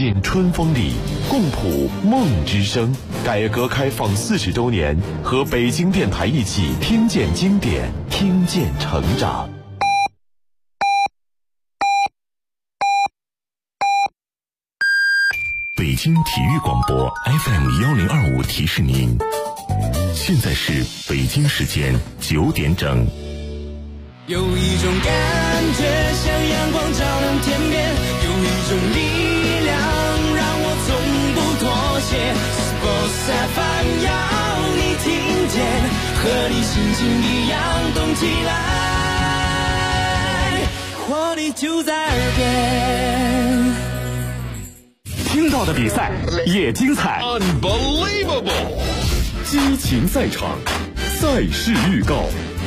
进春风里，共谱梦之声。改革开放40周年，和北京电台一起听见经典，听见成长。北京体育广播 FM1025提示您，现在是北京时间9点整。 有一种感觉像阳光照亮天边，有一种力量让我从不妥协。Sports FM 要你听见，和你心情一样动起来，活力就在耳边。 听到的比赛也精彩 ，Unbelievable！ 激情赛场，赛事预告。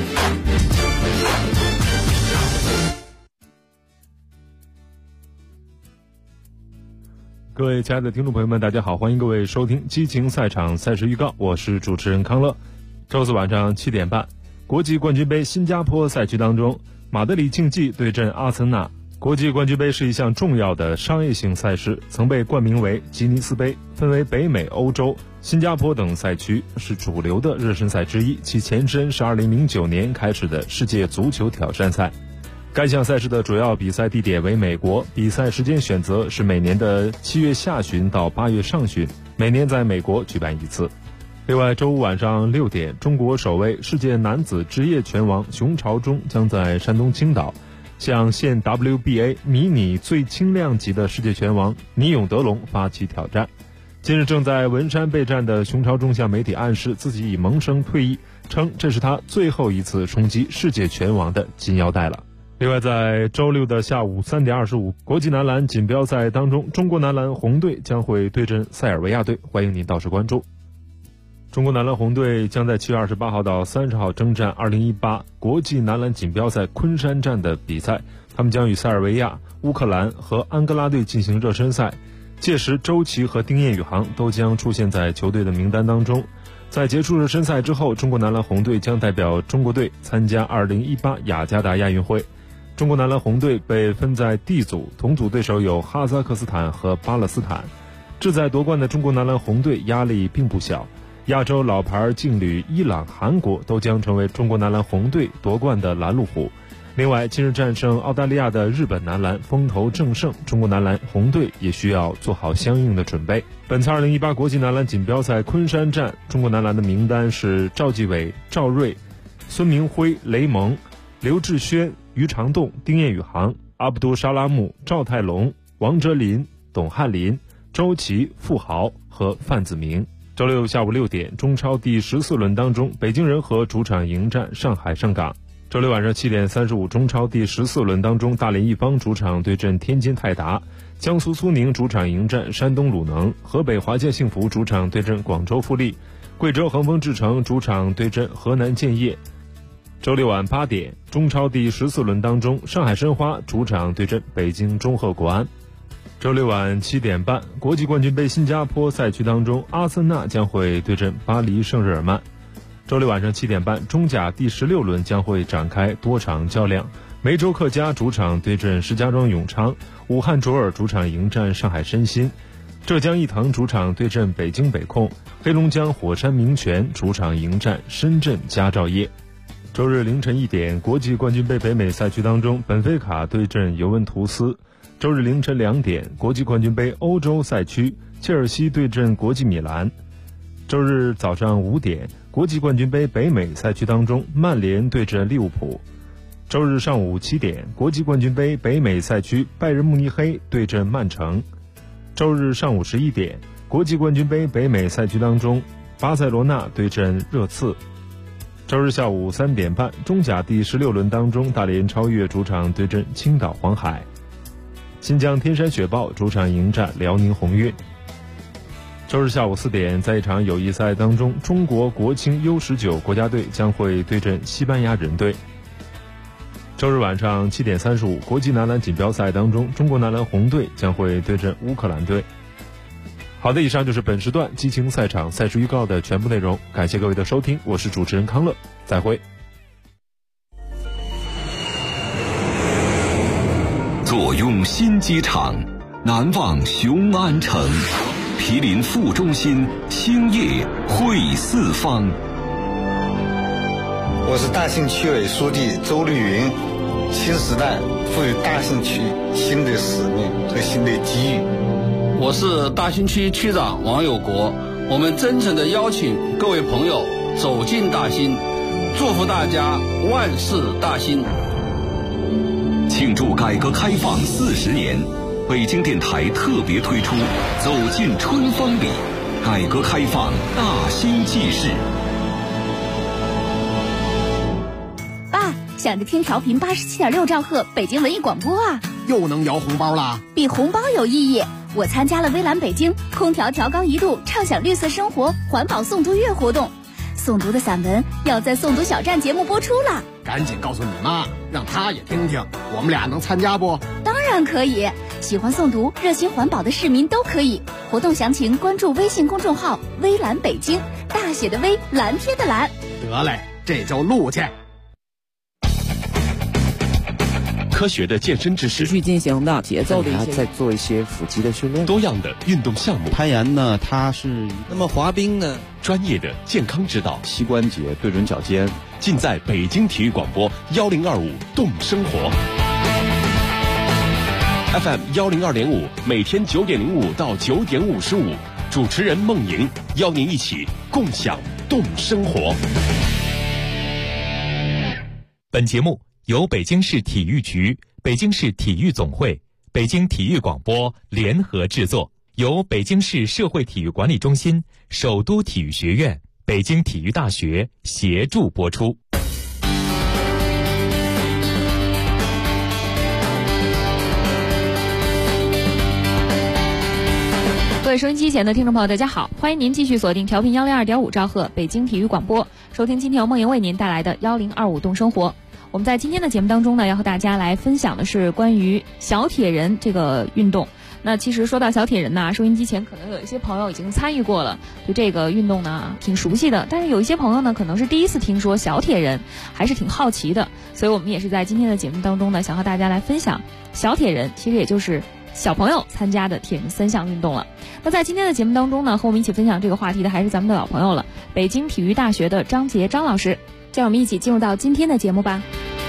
各位亲爱的听众朋友们，大家好，欢迎各位收听激情赛场赛事预告，我是主持人康乐。周四晚上7点半，国际冠军杯新加坡赛区当中，马德里竞技对阵阿森纳。国际冠军杯是一项重要的商业性赛事，曾被冠名为吉尼斯杯，分为北美、欧洲、新加坡等赛区，是主流的热身赛之一。其前身是2009年开始的世界足球挑战赛。该项赛事的主要比赛地点为美国，比赛时间选择是每年的7月下旬到8月上旬，每年在美国举办一次。另外，周五晚上6点，中国首位世界男子职业拳王熊朝忠将在山东青岛向现 WBA 迷你最轻量级的世界拳王倪永德龙发起挑战。近日正在文山备战的熊朝忠向媒体暗示自己已萌生退役，称这是他最后一次冲击世界拳王的金腰带了。另外，在周六的下午3点25，国际男篮锦标赛当中，中国男篮红队将会对阵塞尔维亚队，欢迎您到时关注。中国男篮红队将在7月28号到30号征战2018国际男篮锦标赛昆山站的比赛，他们将与塞尔维亚、乌克兰和安哥拉队进行热身赛。届时，周琦和丁彦雨航都将出现在球队的名单当中。在结束热身赛之后，中国男篮红队将代表中国队参加2018雅加达亚运会。中国男篮红队被分在 D 组，同组对手有哈萨克斯坦和巴勒斯坦。志在夺冠的中国男篮红队压力并不小，亚洲老牌劲旅伊朗、韩国都将成为中国男篮红队夺冠的拦路虎。另外，近日战胜澳大利亚的日本男篮风头正盛，中国男篮红队也需要做好相应的准备。本次2018国际男篮锦标赛昆山站，中国男篮的名单是赵继伟、赵睿、孙明辉、雷蒙、刘志轩、于长栋、丁彦雨航、阿卜杜沙拉木、赵泰龙、王哲林、董翰林、周琦、傅豪和范子铭。周六下午6点，中超第14轮当中，北京人和主场迎战上海上港。周六晚上7点35，中超第14轮当中，大连一方主场对阵天津泰达，江苏苏宁主场迎战山东鲁能，河北华夏幸福主场对阵广州富力，贵州恒丰智诚主场对阵河南建业。周六晚8点，中超第14轮当中，上海申花主场对阵北京中赫国安。周六晚7点半，国际冠军杯新加坡赛区当中，阿森纳将会对阵巴黎圣日耳曼。周六晚上7点半，中甲第16轮将会展开多场较量，梅州客家主场对阵石家庄永昌，武汉卓尔主场迎战上海申鑫，浙江毅腾主场对阵北京北控，黑龙江火山明泉主场迎战深圳佳兆业。周日凌晨1点，国际冠军杯北美赛区当中，本菲卡对阵尤文图斯。周日凌晨2点，国际冠军杯欧洲赛区，切尔西对阵国际米兰。周日早上5点，国际冠军杯北美赛区当中，曼联对阵利物浦。周日上午7点，国际冠军杯北美赛区，拜仁慕尼黑对阵曼城。周日上午11点，国际冠军杯北美赛区当中，巴塞罗那对阵热刺。周日下午3点半，中甲第16轮当中，大连超越主场对阵青岛黄海，新疆天山雪豹主场迎战辽宁宏运。周日下午4点，在一场友谊赛当中，中国国青 U19 国家队将会对阵西班牙人队。周日晚上7点35，国际男篮锦标赛当中，中国男篮红队将会对阵乌克兰队。好的，以上就是本时段激情赛场赛事预告的全部内容，感谢各位的收听，我是主持人康乐，再会。 坐拥新机场， 南望雄安城，毗邻副中心，兴业汇四方。 我是大兴区委书记周绿云。新时代赋予大兴区新的使命和新的机遇。 我是大兴区区长王有国。我们真诚地邀请各位朋友走进大兴，祝福大家万事大兴。 庆祝改革开放40年，北京电台特别推出《走进春风里》，改革开放大兴纪事。 爸，想着听调频87.6兆赫北京文艺广播啊， 又能摇红包啦！ 比红包有意义。我参加了微蓝北京空调调高1度畅享绿色生活环保诵读月活动，诵读的散文要在诵读小站节目播出了。 赶紧告诉你妈，让她也听听，我们俩能参加不？ 当然可以，喜欢诵读热心环保的市民都可以。活动详情关注微信公众号微蓝北京，大写的微，蓝天的蓝。 得嘞，这就录去。 科学的健身知识， 持续进行的节奏的一些， 再做一些腹肌的训练， 多样的运动项目， 攀岩呢，它是那么滑冰呢， 专业的健康指导， 膝关节对准脚尖， 尽在北京体育广播1025动生活 FM 102.5，每天9点05到9点55，主持人孟莹邀您一起共享动生活。 本节目由北京市体育局、北京市体育总会、北京体育广播联合制作，由北京市社会体育管理中心、首都体育学院、北京体育大学协助播出。 各位收音机前的听众朋友，大家好，欢迎您继续锁定调频102.5兆赫北京体育广播，收听今天由孟莹为您带来的1025动生活。我们在今天的节目当中呢，要和大家来分享的是关于小铁人这个运动。那其实说到小铁人呢，收音机前可能有一些朋友已经参与过了，对这个运动呢挺熟悉的，但是有一些朋友呢可能是第一次听说小铁人，还是挺好奇的，所以我们也是在今天的节目当中呢，想和大家来分享小铁人，其实也就是小朋友参加的铁人3项运动了。那在今天的节目当中呢，和我们一起分享这个话题的还是咱们的老朋友了，北京体育大学的张杰张老师，让我们一起进入到今天的节目吧。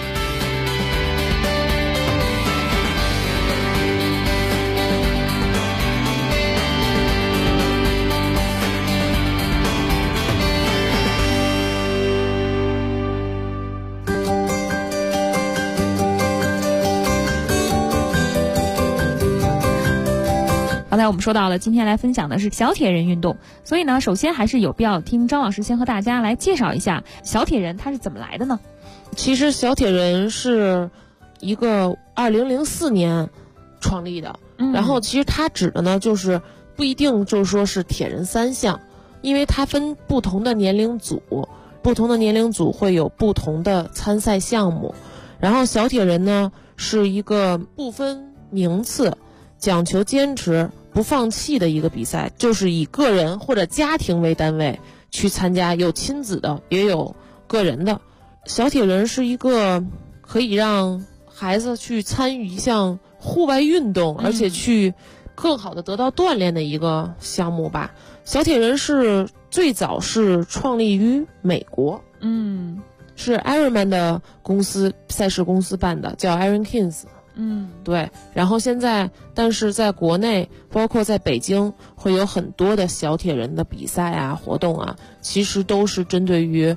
刚才我们说到了，今天来分享的是小铁人运动，所以呢，首先还是有必要听张老师先和大家来介绍一下小铁人它是怎么来的呢？ 其实小铁人是一个2004年创立的，然后其实它指的呢，就是不一定就是说是铁人3项，因为它分不同的年龄组，不同的年龄组会有不同的参赛项目，然后小铁人呢是一个不分名次，讲求坚持不放弃的一个比赛，就是以个人或者家庭为单位去参加，有亲子的也有个人的。小铁人是一个可以让孩子去参与一项户外运动，而且去更好的得到锻炼的一个项目吧。小铁人是最早是创立于美国，是 Ironman 的公司赛事公司办的，叫 Iron Kings。对，然后现在但是在国内包括在北京会有很多的小铁人的比赛啊活动啊，其实都是针对于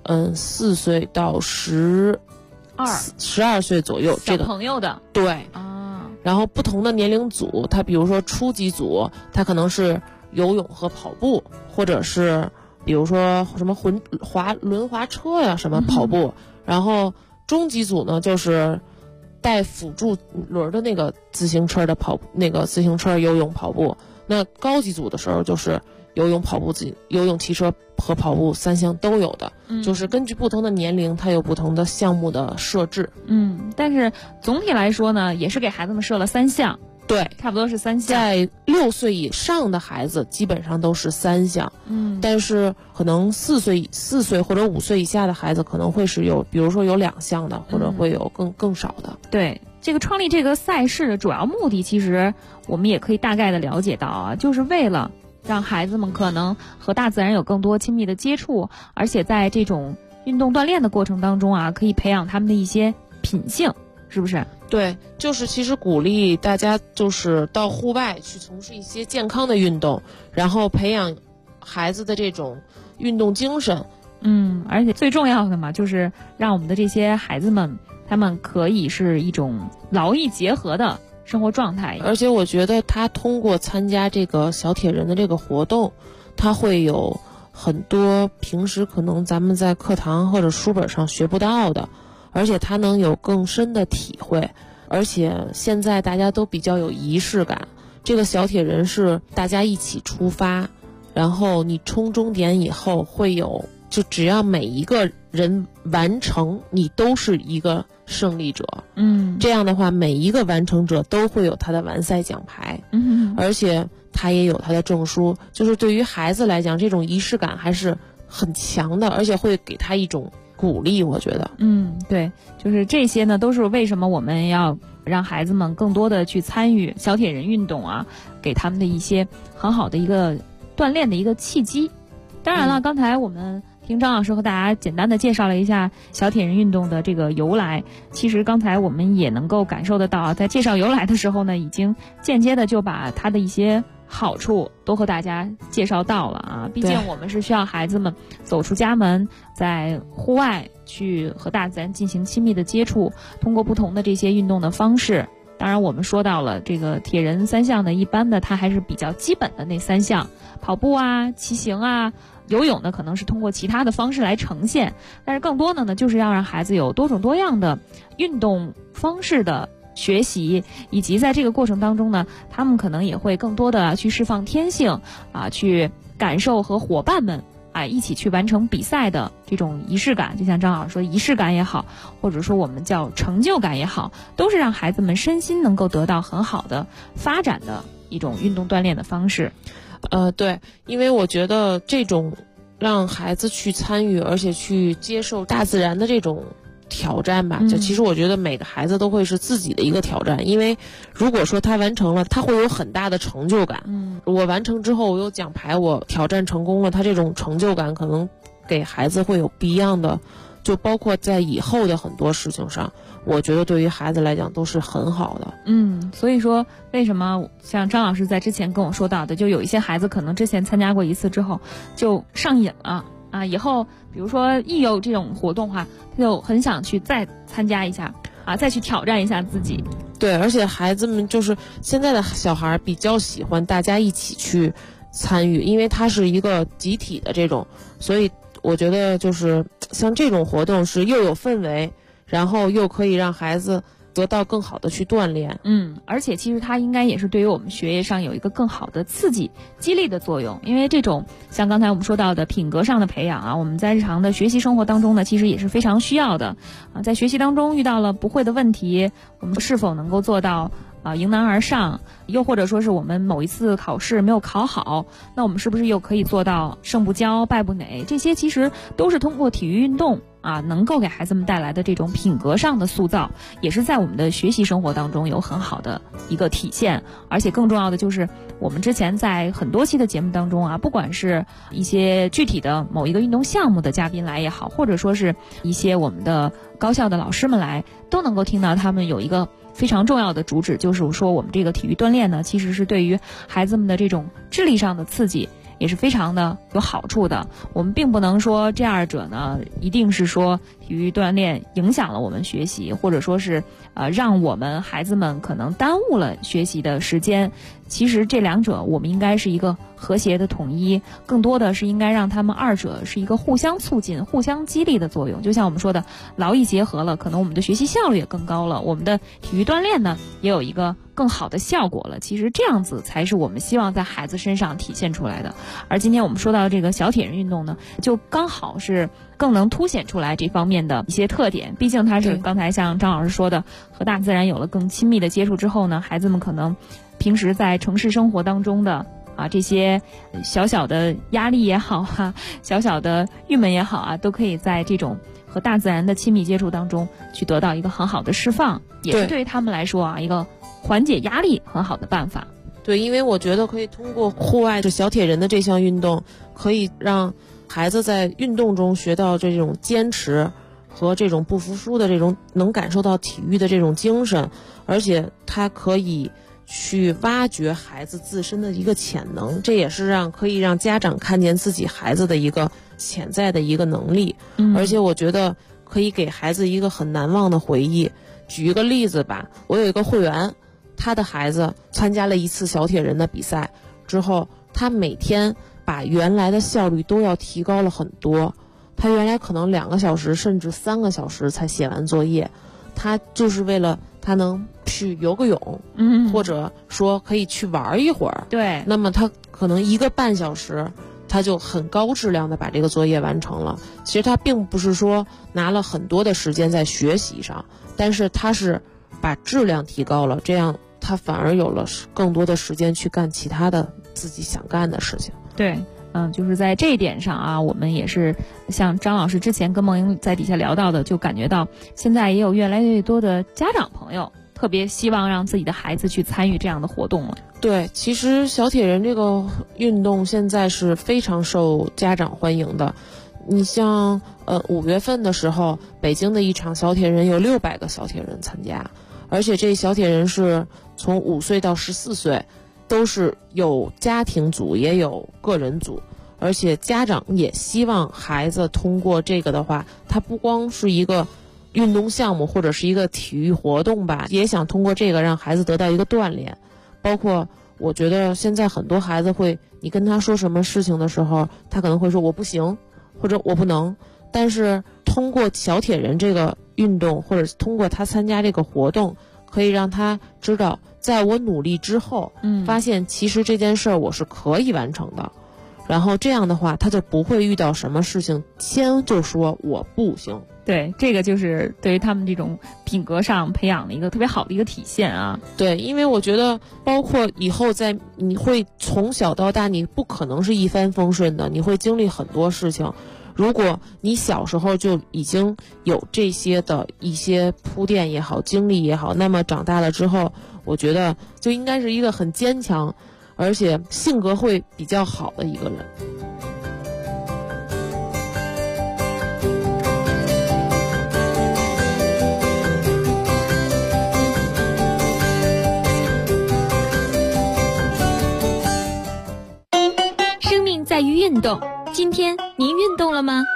4岁到12岁左右这个小朋友的， 对啊。然后不同的年龄组，它比如说初级组它可能是游泳和跑步，或者是比如说什么轮滑车呀什么跑步，然后中级组呢就是带辅助轮的那个自行车的那个自行车游泳跑步，那高级组的时候就是游泳跑步游泳骑车和跑步3项都有的，就是根据不同的年龄它有不同的项目的设置。 但是总体来说呢，也是给孩子们设了3项。 对， 差不多是3项。 在6岁以上的孩子基本上都是3项，但是可能4岁或者5岁以下的孩子可能会是有，比如说有2项的，或者会有更少的。 对， 这个创立这个赛事的主要目的，其实我们也可以大概的了解到啊，就是为了让孩子们可能和大自然有更多亲密的接触，而且在这种运动锻炼的过程当中啊，可以培养他们的一些品性，是不是？ 对，就是其实鼓励大家就是到户外去从事一些健康的运动，然后培养孩子的这种运动精神。 而且最重要的嘛，就是让我们的这些孩子们，他们可以是一种劳逸结合的生活状态。 而且我觉得他通过参加这个小铁人的这个活动，他会有很多平时可能咱们在课堂或者书本上学不到的，而且他能有更深的体会。而且现在大家都比较有仪式感，这个小铁人是大家一起出发，然后你冲终点以后会有，就只要每一个人完成，你都是一个胜利者。这样的话每一个完成者都会有他的完赛奖牌，而且他也有他的证书。就是对于孩子来讲，这种仪式感还是很强的，而且会给他一种鼓励，我觉得。 对，就是这些呢，都是为什么我们要让孩子们更多的去参与小铁人运动啊，给他们的一些很好的一个锻炼的一个契机。当然了，刚才我们听张老师和大家简单的介绍了一下小铁人运动的这个由来。其实刚才我们也能够感受得到啊，在介绍由来的时候呢，已经间接的就把它的一些好处都和大家介绍到了啊。毕竟我们是需要孩子们走出家门，在户外去和大自然进行亲密的接触，通过不同的这些运动的方式。当然我们说到了这个铁人三项呢，一般的它还是比较基本的那3项，跑步啊、骑行啊、游泳呢可能是通过其他的方式来呈现，但是更多的呢就是要让孩子有多种多样的运动方式的学习，以及在这个过程当中呢，他们可能也会更多的去释放天性啊，去感受和伙伴们一起去完成比赛的这种仪式感。就像张老师说，仪式感也好，或者说我们叫成就感也好，都是让孩子们身心能够得到很好的发展的一种运动锻炼的方式。 对，因为我觉得这种让孩子去参与，而且去接受大自然的这种挑战吧，就其实我觉得每个孩子都会是自己的一个挑战。因为如果说他完成了，他会有很大的成就感。我完成之后我有奖牌，我挑战成功了，他这种成就感可能给孩子会有不一样的，就包括在以后的很多事情上，我觉得对于孩子来讲都是很好的。 所以说为什么像张老师在之前跟我说到的，就有一些孩子可能之前参加过一次之后就上瘾了啊，以后比如说一有这种活动的话，他就很想去再参加一下啊，再去挑战一下自己。 对，而且孩子们就是现在的小孩比较喜欢大家一起去参与，因为它是一个集体的这种，所以我觉得就是像这种活动是又有氛围，然后又可以让孩子得到更好的去锻炼。 而且其实它应该也是对于我们学业上有一个更好的刺激激励的作用。因为这种像刚才我们说到的品格上的培养啊，我们在日常的学习生活当中呢，其实也是非常需要的啊。在学习当中遇到了不会的问题，我们是否能够做到迎难而上，又或者说是我们某一次考试没有考好，那我们是不是又可以做到胜不骄败不馁？这些其实都是通过体育运动能够给孩子们带来的这种品格上的塑造，也是在我们的学习生活当中有很好的一个体现。而且更重要的就是我们之前在很多期的节目当中不管是一些具体的某一个运动项目的嘉宾来也好，或者说是一些我们的高校的老师们来，都能够听到他们有一个非常重要的主旨，就是说我们这个体育锻炼呢，其实是对于孩子们的这种智力上的刺激也是非常的有好处的。我们并不能说这二者呢一定是说体育锻炼影响了我们学习，或者说是让我们孩子们可能耽误了学习的时间。其实这两者我们应该是一个和谐的统一，更多的是应该让他们二者是一个互相促进、互相激励的作用。就像我们说的，劳逸结合了，可能我们的学习效率也更高了，我们的体育锻炼呢也有一个更好的效果了。其实这样子才是我们希望在孩子身上体现出来的。而今天我们说到这个小铁人运动呢，就刚好是更能凸显出来这方面的一些特点。毕竟它是刚才像张老师说的，和大自然有了更亲密的接触之后呢，孩子们可能平时在城市生活当中的啊，这些小小的压力也好啊，小小的郁闷也好啊，都可以在这种和大自然的亲密接触当中去得到一个很好的释放，也是对于他们来说啊一个缓解压力很好的办法。 对，因为我觉得可以通过户外小铁人的这项运动，可以让孩子在运动中学到这种坚持和这种不服输的这种能感受到体育的这种精神，而且他可以去挖掘孩子自身的一个潜能，这也是可以让家长看见自己孩子的一个潜在的一个能力，而且我觉得可以给孩子一个很难忘的回忆。举一个例子吧，我有一个会员，他的孩子参加了一次小铁人的比赛之后，他每天把原来的效率都要提高了很多。他原来可能2个小时甚至3个小时才写完作业，他就是为了他能去游个泳，或者说可以去玩一会儿。 对， 那么他可能1个半小时，他就很高质量的把这个作业完成了。其实他并不是说拿了很多的时间在学习上，但是他是把质量提高了，这样他反而有了更多的时间去干其他的自己想干的事情。 对，就是在这一点上啊，我们也是像张老师之前跟梦莹在底下聊到的，就感觉到现在也有越来越多的家长朋友特别希望让自己的孩子去参与这样的活动了。 对，其实小铁人这个运动现在是非常受家长欢迎的。你像5月份的时候，北京的一场小铁人有600个小铁人参加，而且这小铁人是从5岁到14岁，都是有家庭组也有个人组，而且家长也希望孩子通过这个的话，它不光是一个运动项目或者是一个体育活动吧，也想通过这个让孩子得到一个锻炼。包括我觉得现在很多孩子会，你跟他说什么事情的时候，他可能会说我不行或者我不能，但是通过小铁人这个运动，或者是通过他参加这个活动，可以让他知道在我努力之后，发现其实这件事儿我是可以完成的，然后这样的话他就不会遇到什么事情先就说我不行。 对，这个就是对于他们这种品格上培养的一个特别好的一个体现啊。 对，因为我觉得包括以后你会从小到大，你不可能是一帆风顺的，你会经历很多事情。如果你小时候就已经有这些的一些铺垫也好，经历也好，那么长大了之后，我觉得就应该是一个很坚强，而且性格会比较好的一个人。 生命在于运动，今天您运动了吗？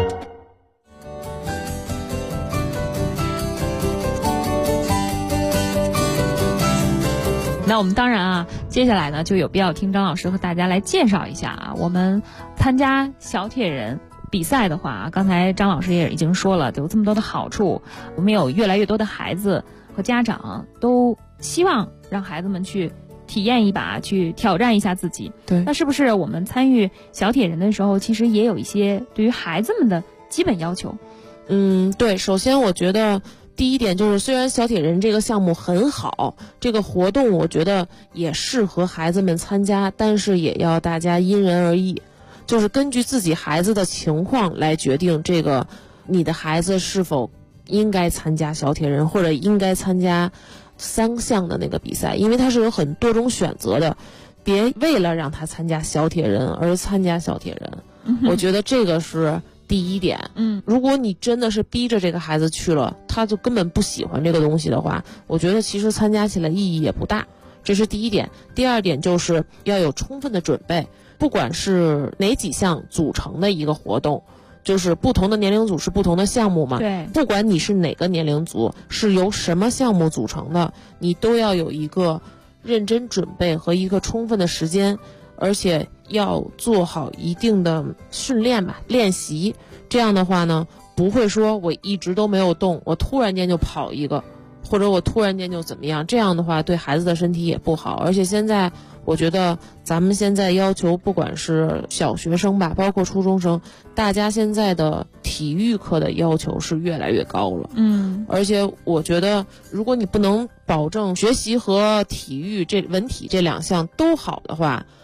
那我们当然啊，接下来呢就有必要听张老师和大家来介绍一下啊，我们参加小铁人比赛的话，刚才张老师也已经说了，有这么多的好处，我们有越来越多的孩子和家长都希望让孩子们去体验一把，去挑战一下自己。 对， 那是不是我们参与小铁人的时候，其实也有一些对于孩子们的基本要求？ 对，首先我觉得第一点就是，虽然小铁人这个项目很好，这个活动我觉得也适合孩子们参加，但是也要大家因人而异，就是根据自己孩子的情况来决定这个你的孩子是否应该参加小铁人，或者应该参加3项的那个比赛，因为它是有很多种选择的，别为了让他参加小铁人而参加小铁人。我觉得这个是第一点。如果你真的是逼着这个孩子去了，他就根本不喜欢这个东西的话，我觉得其实参加起来意义也不大。这是第一点。第二点就是要有充分的准备，不管是哪几项组成的一个活动，就是不同的年龄组是不同的项目嘛。 对， 不管你是哪个年龄组，是由什么项目组成的，你都要有一个认真准备和一个充分的时间，而且要做好一定的训练吧，练习。这样的话呢，不会说我一直都没有动，我突然间就跑一个，或者我突然间就怎么样，这样的话对孩子的身体也不好。而且现在我觉得咱们现在要求不管是小学生吧，包括初中生，大家现在的体育课的要求是越来越高了。而且我觉得如果你不能保证学习和体育文体这2项都好的话，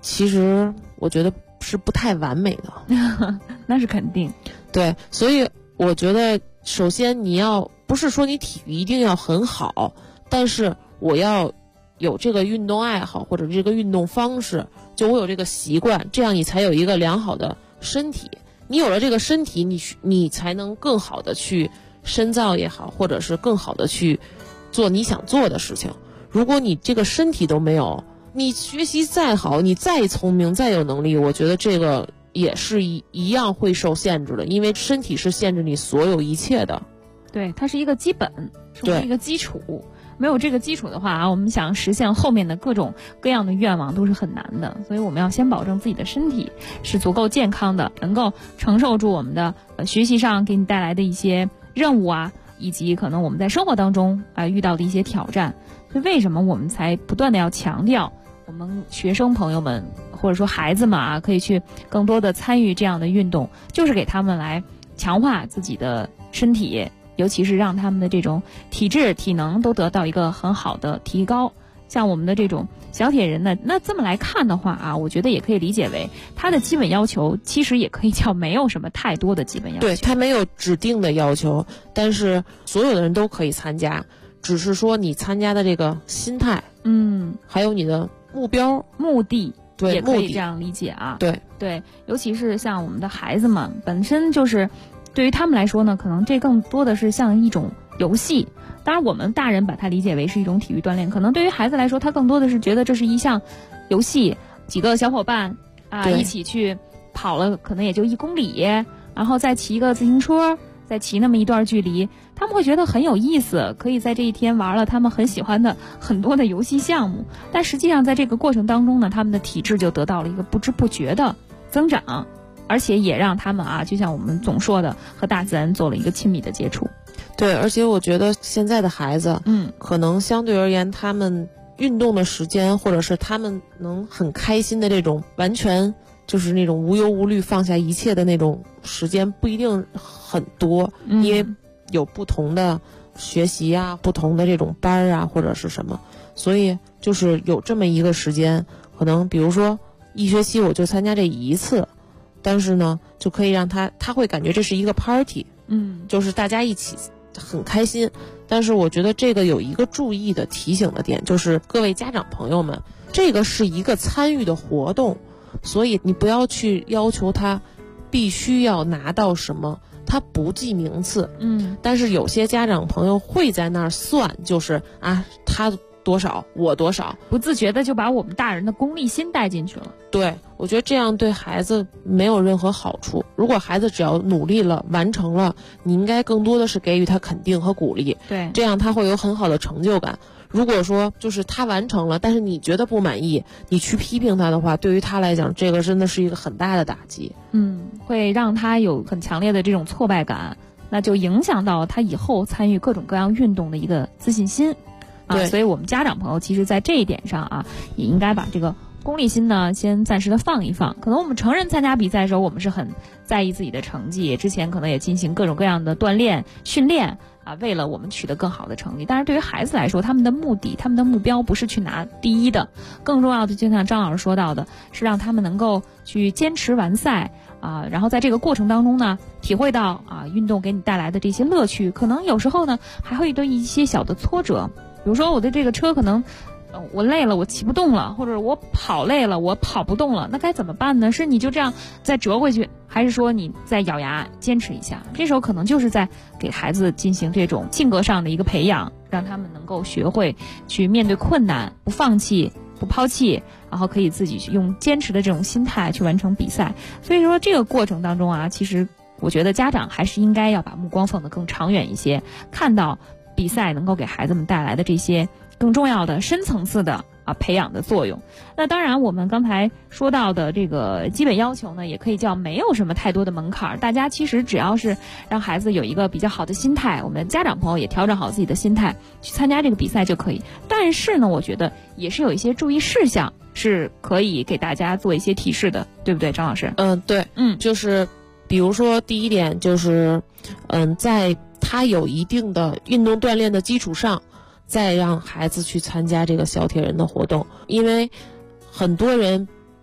其实我觉得是不太完美的。 那是肯定。 对，所以我觉得首先你要不是说你体育一定要很好，但是我要有这个运动爱好或者这个运动方式，就我有这个习惯，这样你才有一个良好的身体。你有了这个身体，你才能更好的去深造也好，或者是更好的去做你想做的事情。如果你这个身体都没有，你学习再好，你再聪明再有能力，我觉得这个也是一样会受限制的，因为身体是限制你所有一切的。 对，它是一个基本，是一个基础。没有这个基础的话啊，我们想实现后面的各种各样的愿望都是很难的。所以我们要先保证自己的身体是足够健康的，能够承受住我们的学习上给你带来的一些任务啊，以及可能我们在生活当中遇到的一些挑战。所以为什么我们才不断的要强调我们学生朋友们或者说孩子们啊，可以去更多的参与这样的运动，就是给他们来强化自己的身体，尤其是让他们的这种体质体能都得到一个很好的提高。像我们的这种小铁人呢，那这么来看的话啊，我觉得也可以理解为他的基本要求其实也可以叫没有什么太多的基本要求。 对，他没有指定的要求，但是所有的人都可以参加，只是说你参加的这个心态，还有你的目标目的， 对， 也可以这样理解啊。 对， 尤其是像我们的孩子们本身就是对于他们来说呢，可能这更多的是像一种游戏。当然我们大人把它理解为是一种体育锻炼，可能对于孩子来说，他更多的是觉得这是一项游戏，几个小伙伴一起去跑了可能也就1公里，然后再骑一个自行车，再骑那么一段距离，他们会觉得很有意思，可以在这一天玩了他们很喜欢的很多的游戏项目。但实际上在这个过程当中呢，他们的体质就得到了一个不知不觉的增长，而且也让他们就像我们总说的，和大自然做了一个亲密的接触。 对，而且我觉得现在的孩子，可能相对而言，他们运动的时间，或者是他们能很开心的这种完全就是那种无忧无虑放下一切的那种时间不一定很多，因为有不同的学习啊，不同的这种班啊，或者是什么，所以就是有这么一个时间，可能比如说一学期我就参加这一次，但是呢就可以让他会感觉这是一个 party，就是大家一起很开心。但是我觉得这个有一个注意的提醒的点，就是各位家长朋友们，这个是一个参与的活动，所以你不要去要求他必须要拿到什么，他不记名次，但是有些家长朋友会在那儿算，就是他多少我多少， 不自觉的就把我们大人的功利心带进去了。 对，我觉得这样对孩子没有任何好处。如果孩子只要努力了完成了，你应该更多的是给予他肯定和鼓励， 对， 这样他会有很好的成就感。如果说就是他完成了，但是你觉得不满意，你去批评他的话，对于他来讲，这个真的是一个很大的打击。 会让他有很强烈的这种挫败感，那就影响到他以后参与各种各样运动的一个自信心。 对， 所以我们家长朋友其实在这一点上也应该把这个功利心呢先暂时的放一放。可能我们成人参加比赛的时候，我们是很在意自己的成绩，之前可能也进行各种各样的锻炼训练为了我们取得更好的成绩。但是对于孩子来说，他们的目的他们的目标不是去拿第一的，更重要的就像张老师说到的，是让他们能够去坚持完赛然后在这个过程当中呢，体会到运动给你带来的这些乐趣。可能有时候呢还会对一些小的挫折，比如说我的这个车可能我累了，我骑不动了，或者我跑累了，我跑不动了，那该怎么办呢？是你就这样再折回去，还是说你再咬牙坚持一下？这时候可能就是在给孩子进行这种性格上的一个培养，让他们能够学会去面对困难，不放弃，不抛弃，然后可以自己去用坚持的这种心态去完成比赛。所以说这个过程当中其实我觉得家长还是应该要把目光放得更长远一些，看到比赛能够给孩子们带来的这些更重要的深层次的培养的作用。那当然我们刚才说到的这个基本要求呢，也可以叫没有什么太多的门槛，大家其实只要是让孩子有一个比较好的心态，我们家长朋友也调整好自己的心态去参加这个比赛就可以。但是呢，我觉得也是有一些注意事项是可以给大家做一些提示的，对不对，张老师？ 对，就是比如说第一点就是在他有一定的运动锻炼的基础上，再让孩子去参加这个小铁人的活动。因为很多人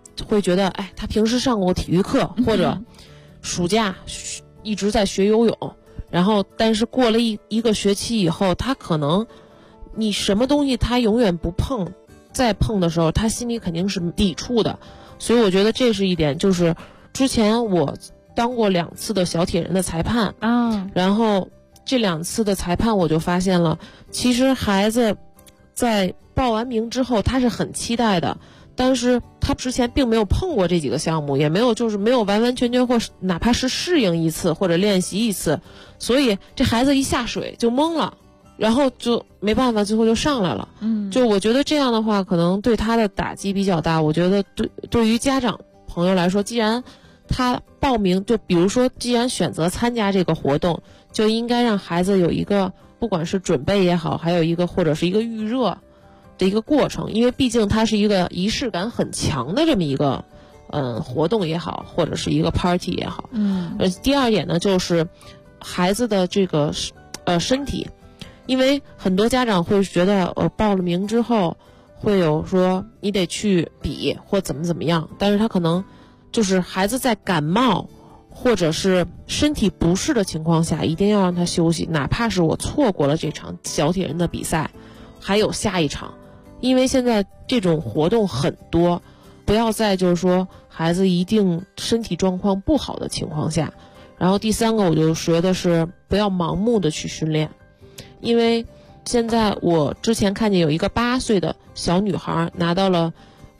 会觉得，哎，他平时上过体育课，或者暑假一直在学游泳，然后但是过了一个学期以后，他可能你什么东西他永远不碰，再碰的时候他心里肯定是抵触的。所以我觉得这是一点，就是之前我当过2次的小铁人的裁判啊， 然后这2次的裁判我就发现了，其实孩子在报完名之后他是很期待的，但是他之前并没有碰过这几个项目，也没有完完全全或哪怕是适应一次或者练习一次，所以这孩子一下水就懵了，然后就没办法，最后就上来了。就我觉得这样的话可能对他的打击比较大。我觉得对于家长朋友来说，既然他报名，就比如说既然选择参加这个活动，就应该让孩子有一个不管是准备也好，还有一个或者是一个预热的一个过程，因为毕竟它是一个仪式感很强的这么一个活动也好，或者是一个 party 也好。第二点呢，就是孩子的这个身体，因为很多家长会觉得报了名之后会有说你得去比或怎么样，但是他可能就是孩子在感冒或者是身体不适的情况下，一定要让他休息，哪怕是我错过了这场小铁人的比赛，还有下一场。因为现在这种活动很多，不要在就是说孩子一定身体状况不好的情况下。然后第3个我就觉得是不要盲目的去训练，因为现在我之前看见有一个8岁的小女孩拿到了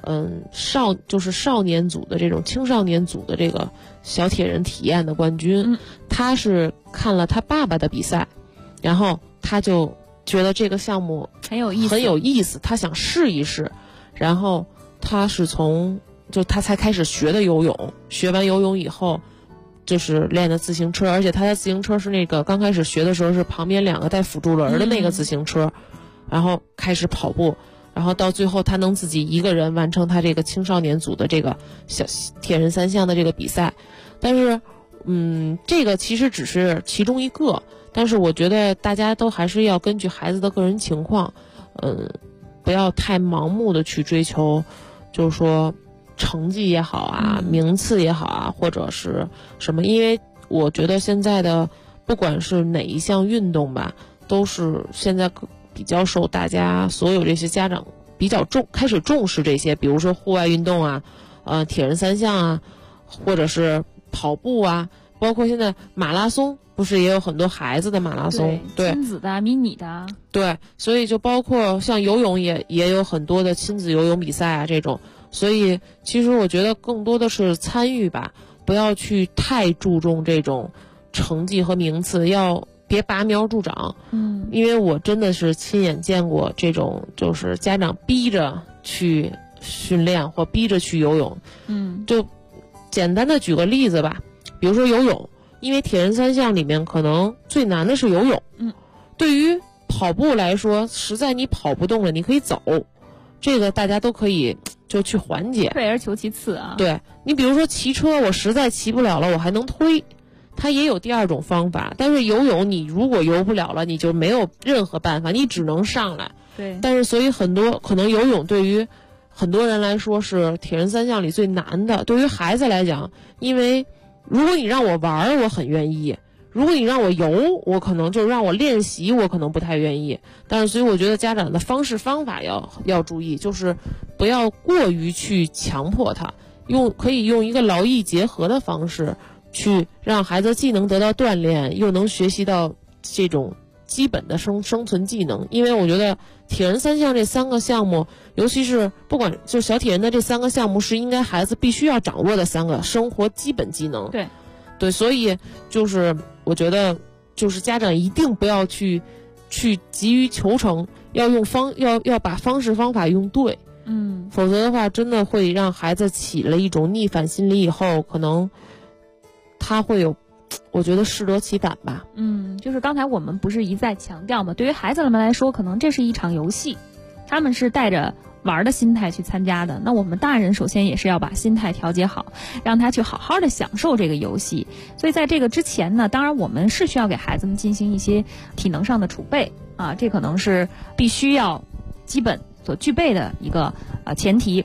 少年组的这种青少年组的这个小铁人体验的冠军。她是看了她爸爸的比赛，然后她就觉得这个项目很有意思，她想试一试，然后她是她才开始学的游泳，学完游泳以后就是练的自行车，而且她的自行车是那个刚开始学的时候是旁边2个带辅助轮的那个自行车，然后开始跑步，然后到最后他能自己一个人完成他这个青少年组的这个小铁人3项的这个比赛。但是这个其实只是其中一个，但是我觉得大家都还是要根据孩子的个人情况不要太盲目的去追求就是说成绩也好啊，名次也好啊，或者是什么。因为我觉得现在的不管是哪一项运动吧，都是现在比较受大家所有这些家长比较开始重视这些，比如说户外运动啊，铁人3项啊，或者是跑步啊，包括现在马拉松不是也有很多孩子的马拉松，对， 亲子的、迷你的， 对，所以就包括像游泳也有很多的亲子游泳比赛啊这种。所以其实我觉得更多的是参与吧，不要去太注重这种成绩和名次，别拔苗助长。因为我真的是亲眼见过这种就是家长逼着去训练或逼着去游泳。就简单的举个例子吧，比如说游泳，因为铁人3项里面可能最难的是游泳。对于跑步来说，实在你跑不动了，你可以走，这个大家都可以就去缓解， 退而求其次啊。 对，你比如说骑车，我实在骑不了了，我还能推，它也有第2种方法。但是游泳你如果游不了了，你就没有任何办法，你只能上来。 对。 但是所以可能游泳对于很多人来说是铁人3项里最难的。对于孩子来讲，因为如果你让我玩我很愿意，如果你让我游，我可能就让我练习，我可能不太愿意。但是所以我觉得家长的方法要注意，就是不要过于去强迫他，可以用一个劳逸结合的方式去让孩子既能得到锻炼，又能学习到这种基本的生存技能。因为我觉得铁人3项这3个项目，尤其是不管就小铁人的这3个项目，是应该孩子必须要掌握的3个生活基本技能。对，所以就是我觉得就是家长一定不要去急于求成，要把方式方法用对。否则的话真的会让孩子起了一种逆反心理，以后可能他会有，我觉得适得其反吧。 就是刚才我们不是一再强调吗？对于孩子们来说，可能这是一场游戏，他们是带着玩的心态去参加的。那我们大人首先也是要把心态调节好，让他去好好的享受这个游戏。所以在这个之前呢，当然我们是需要给孩子们进行一些体能上的储备啊，这可能是必须要基本所具备的一个前提。但是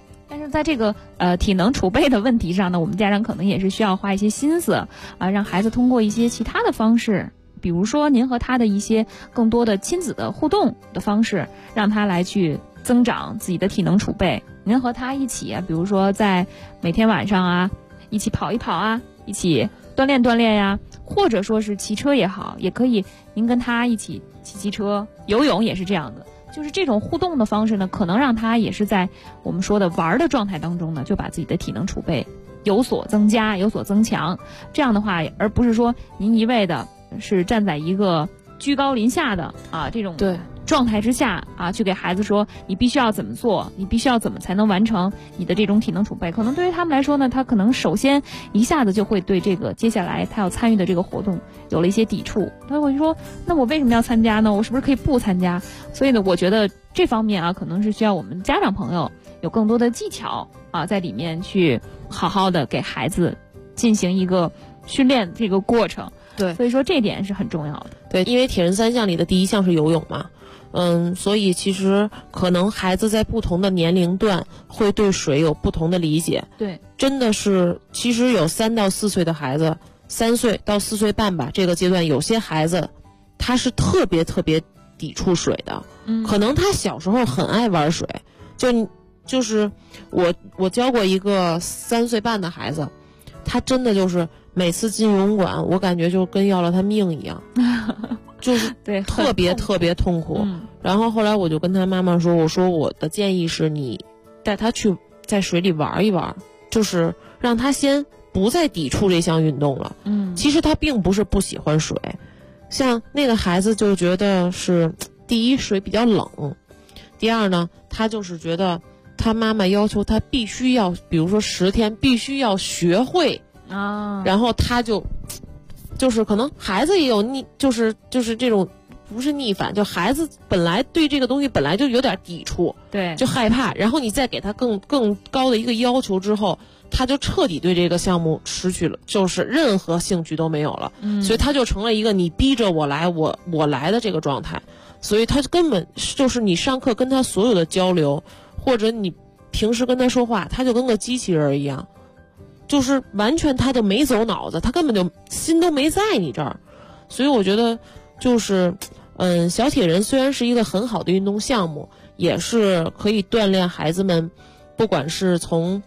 是在这个体能储备的问题上呢，我们家长可能也是需要花一些心思啊，让孩子通过一些其他的方式，比如说您和他的一些更多的亲子的互动的方式，让他来去增长自己的体能储备。您和他一起啊，比如说在每天晚上啊，一起跑一跑啊，一起锻炼锻炼呀，或者说是骑车也好，也可以您跟他一起骑车，游泳也是这样的。就是这种互动的方式呢，可能让他也是在我们说的玩的状态当中呢，就把自己的体能储备有所增加，有所增强。这样的话，而不是说您一味的是站在一个居高临下的啊这种状态之下啊，去给孩子说你必须要怎么做，你必须要怎么才能完成你的这种体能储备。可能对于他们来说呢，他可能首先一下子就会对这个接下来他要参与的这个活动有了一些抵触，他会说那我为什么要参加呢？我是不是可以不参加？所以呢，我觉得这方面啊，可能是需要我们家长朋友有更多的技巧啊，在里面去好好的给孩子进行一个训练这个过程。 对， 所以说这点是很重要的。 对，因为铁人三项里的第一项是游泳嘛。所以其实可能孩子在不同的年龄段会对水有不同的理解。 对， 真的是，其实有3到4岁的孩子，3岁到4岁半吧，这个阶段有些孩子他是特别特别抵触水的。可能他小时候很爱玩水，就是我教过一个3岁半的孩子，他真的就是每次进游泳馆，我感觉就跟要了他命一样。就是对， 特别特别痛苦。然后后来我就跟他妈妈说，我说我的建议是你带他去在水里玩一玩，就是让他先不再抵触这项运动了。其实他并不是不喜欢水，像那个孩子就觉得是第一水比较冷，第二呢他就是觉得他妈妈要求他必须要，比如说10天必须要学会啊，然后他就是可能孩子也有就是这种不是逆反，就孩子本来对这个东西本来就有点抵触， 对， 就害怕，然后你再给他更高的一个要求之后，他就彻底对这个项目失去了，就是任何兴趣都没有了。所以他就成了一个你逼着我来，我来的这个状态。所以他根本就是你上课跟他所有的交流，或者你平时跟他说话，他就跟个机器人一样。就是完全他就没走脑子，他根本就心都没在你这儿。所以我觉得就是小铁人虽然是一个很好的运动项目，也是可以锻炼孩子们，不管是从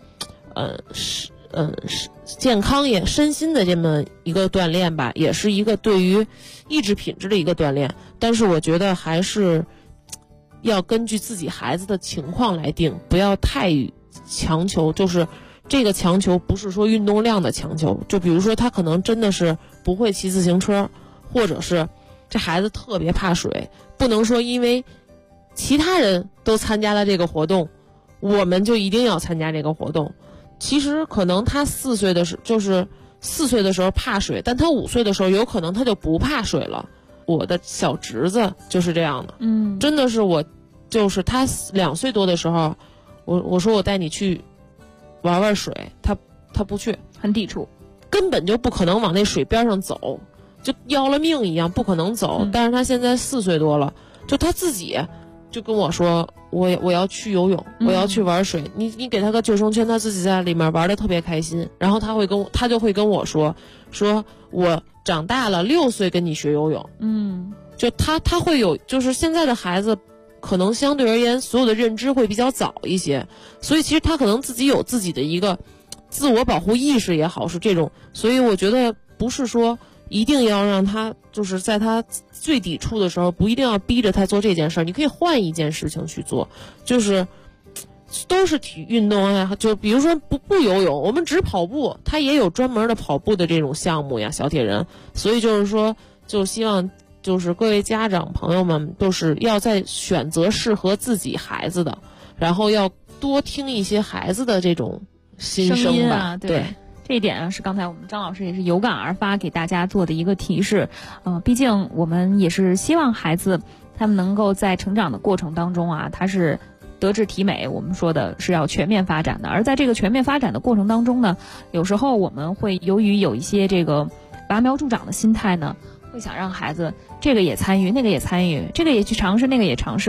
健康也身心的这么一个锻炼吧，也是一个对于意志品质的一个锻炼。但是我觉得还是要根据自己孩子的情况来定，不要太强求。就是这个强求不是说运动量的强求，就比如说他可能真的是不会骑自行车，或者是这孩子特别怕水，不能说因为其他人都参加了这个活动，我们就一定要参加这个活动。其实可能他4岁的时候怕水，但他5岁的时候有可能他就不怕水了。我的小侄子就是这样的，真的是就是他2岁多的时候，我说我带你去玩玩水，他不去， 很抵触， 根本就不可能往那水边上走，就要了命一样不可能走。但是他现在4岁多了，就他自己就跟我说，我要去游泳，我要去玩水。你给他个救生圈，他自己在里面玩得特别开心。然后他就会跟我说我长大了6岁跟你学游泳。就他会有，就是现在的孩子可能相对而言所有的认知会比较早一些，所以其实他可能自己有自己的一个自我保护意识也好，是这种。所以我觉得不是说一定要让他就是在他最抵触的时候不一定要逼着他做这件事儿，你可以换一件事情去做，就是都是体育运动啊，就比如说不游泳，我们只跑步，他也有专门的跑步的这种项目呀，小铁人。所以就是说，就希望就是各位家长朋友们都是要在选择适合自己孩子的，然后要多听一些孩子的这种心声吧。 啊，对。这一点是刚才我们张老师也是有感而发给大家做的一个提示。毕竟我们也是希望孩子他们能够在成长的过程当中啊，他是德智体美，我们说的是要全面发展的。而在这个全面发展的过程当中呢，有时候我们会由于有一些这个拔苗助长的心态呢，会想让孩子这个也参与，那个也参与，这个也去尝试，那个也尝试。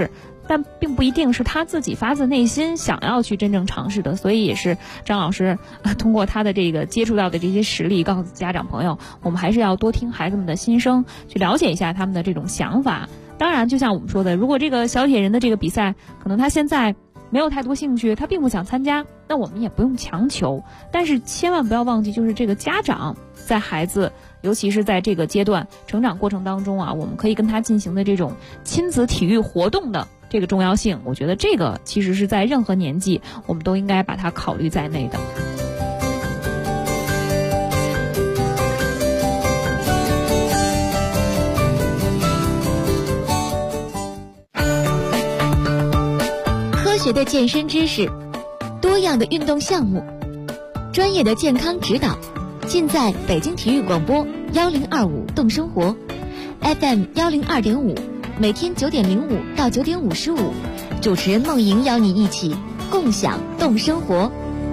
但并不一定是他自己发自内心想要去真正尝试的。所以也是张老师通过他的这个接触到的这些实例，告诉家长朋友，我们还是要多听孩子们的心声，去了解一下他们的这种想法。当然就像我们说的，如果这个小铁人的这个比赛可能他现在没有太多兴趣，他并不想参加，那我们也不用强求。但是千万不要忘记，就是这个家长在孩子尤其是在这个阶段成长过程当中啊，我们可以跟他进行的这种亲子体育活动的这个重要性，我觉得这个其实是在任何年纪我们都应该把它考虑在内的。 科学的健身知识，多样的运动项目，专业的健康指导，尽在北京体育广播1025动生活 FM 102.5，每天9点05到9点55，主持人梦莹邀你一起共享动生活。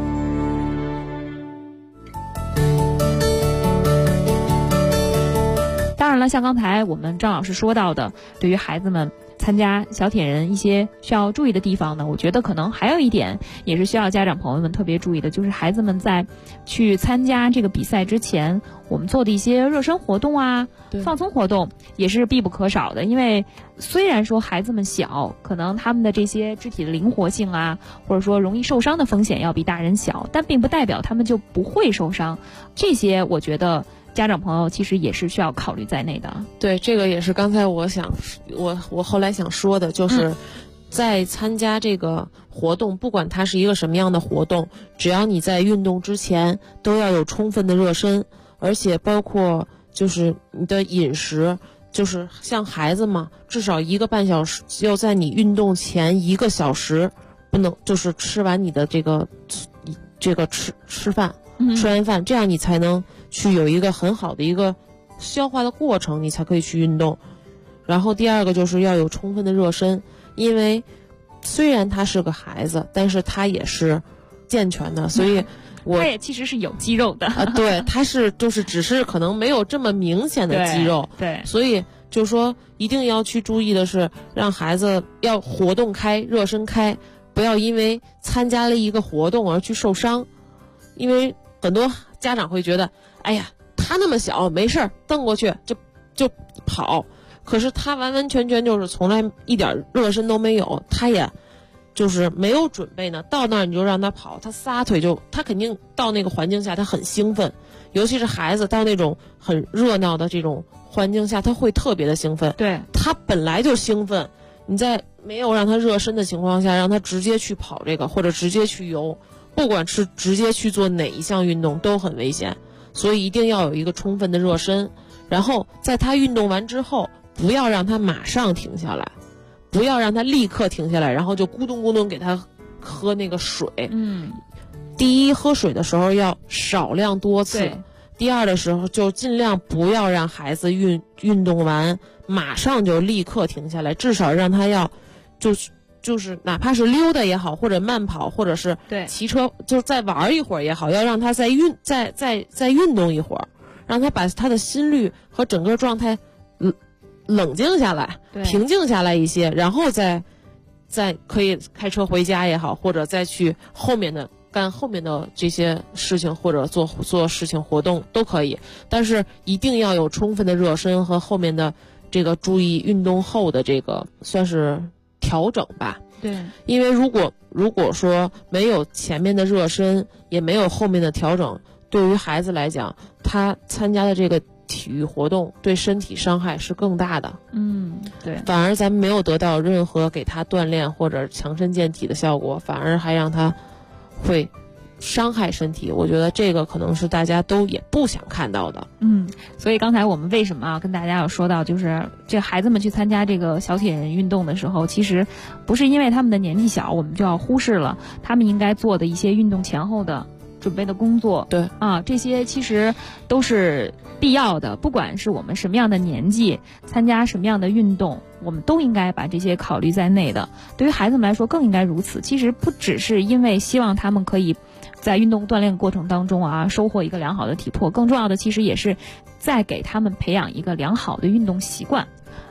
当然了，像刚才我们张老师说到的，对于孩子们参加小铁人一些需要注意的地方呢，我觉得可能还有一点也是需要家长朋友们特别注意的，就是孩子们在去参加这个比赛之前，我们做的一些热身活动啊、放松活动也是必不可少的。因为虽然说孩子们小，可能他们的这些肢体的灵活性啊，或者说容易受伤的风险要比大人小，但并不代表他们就不会受伤。这些我觉得家长朋友其实也是需要考虑在内的。 对，这个也是刚才我后来想说的，就是在参加这个活动，不管它是一个什么样的活动，只要你在运动之前都要有充分的热身，而且包括就是你的饮食，就是像孩子嘛，至少1个半小时，要在你运动前1个小时不能就是吃完你的这个吃饭，吃完饭，这样你才能去有一个很好的一个消化的过程，你才可以去运动。然后第二个就是要有充分的热身，因为虽然他是个孩子，但是他也是健全的，所以他也其实是有肌肉的对，他是就是只是可能没有这么明显的肌肉， 对， 所以就是说一定要去注意的是，让孩子要活动开、热身开，不要因为参加了一个活动而去受伤。因为很多家长会觉得，哎呀，他那么小没事儿，蹬过去就跑，可是他完完全全就是从来一点热身都没有，他也就是没有准备呢，到那儿你就让他跑，他撒腿他肯定到那个环境下他很兴奋，尤其是孩子到那种很热闹的这种环境下，他会特别的兴奋。 对， 他本来就兴奋，你在没有让他热身的情况下，让他直接去跑这个或者直接去游，不管是直接去做哪一项运动都很危险，所以一定要有一个充分的热身。然后在他运动完之后，不要让他马上停下来，不要让他立刻停下来，然后就咕咚咕咚给他喝那个水。第一，喝水的时候要少量多次。第二的时候就尽量不要让孩子运动完马上就立刻停下来，至少让他要就是哪怕是溜达也好，或者慢跑，或者是骑车，就是再玩一会儿也好，要让他再运动一会儿，让他把他的心率和整个状态冷静下来，平静下来一些，然后再可以开车回家也好，或者再去干后面的这些事情，或者做事情活动都可以，但是一定要有充分的热身和后面的这个注意运动后的这个算是调整吧。 对， 因为如果说没有前面的热身，也没有后面的调整，对于孩子来讲，他参加的这个体育活动对身体伤害是更大的。 对， 反而咱们没有得到任何给他锻炼或者强身健体的效果，反而还让他会伤害身体，我觉得这个可能是大家都也不想看到的。 所以刚才我们为什么要跟大家有说到，就是这孩子们去参加这个小铁人运动的时候，其实不是因为他们的年纪小，我们就要忽视了他们应该做的一些运动前后的准备的工作。 对啊，这些其实都是必要的，不管是我们什么样的年纪参加什么样的运动，我们都应该把这些考虑在内的。对于孩子们来说更应该如此。其实不只是因为希望他们可以在运动锻炼过程当中啊收获一个良好的体魄，更重要的其实也是在给他们培养一个良好的运动习惯。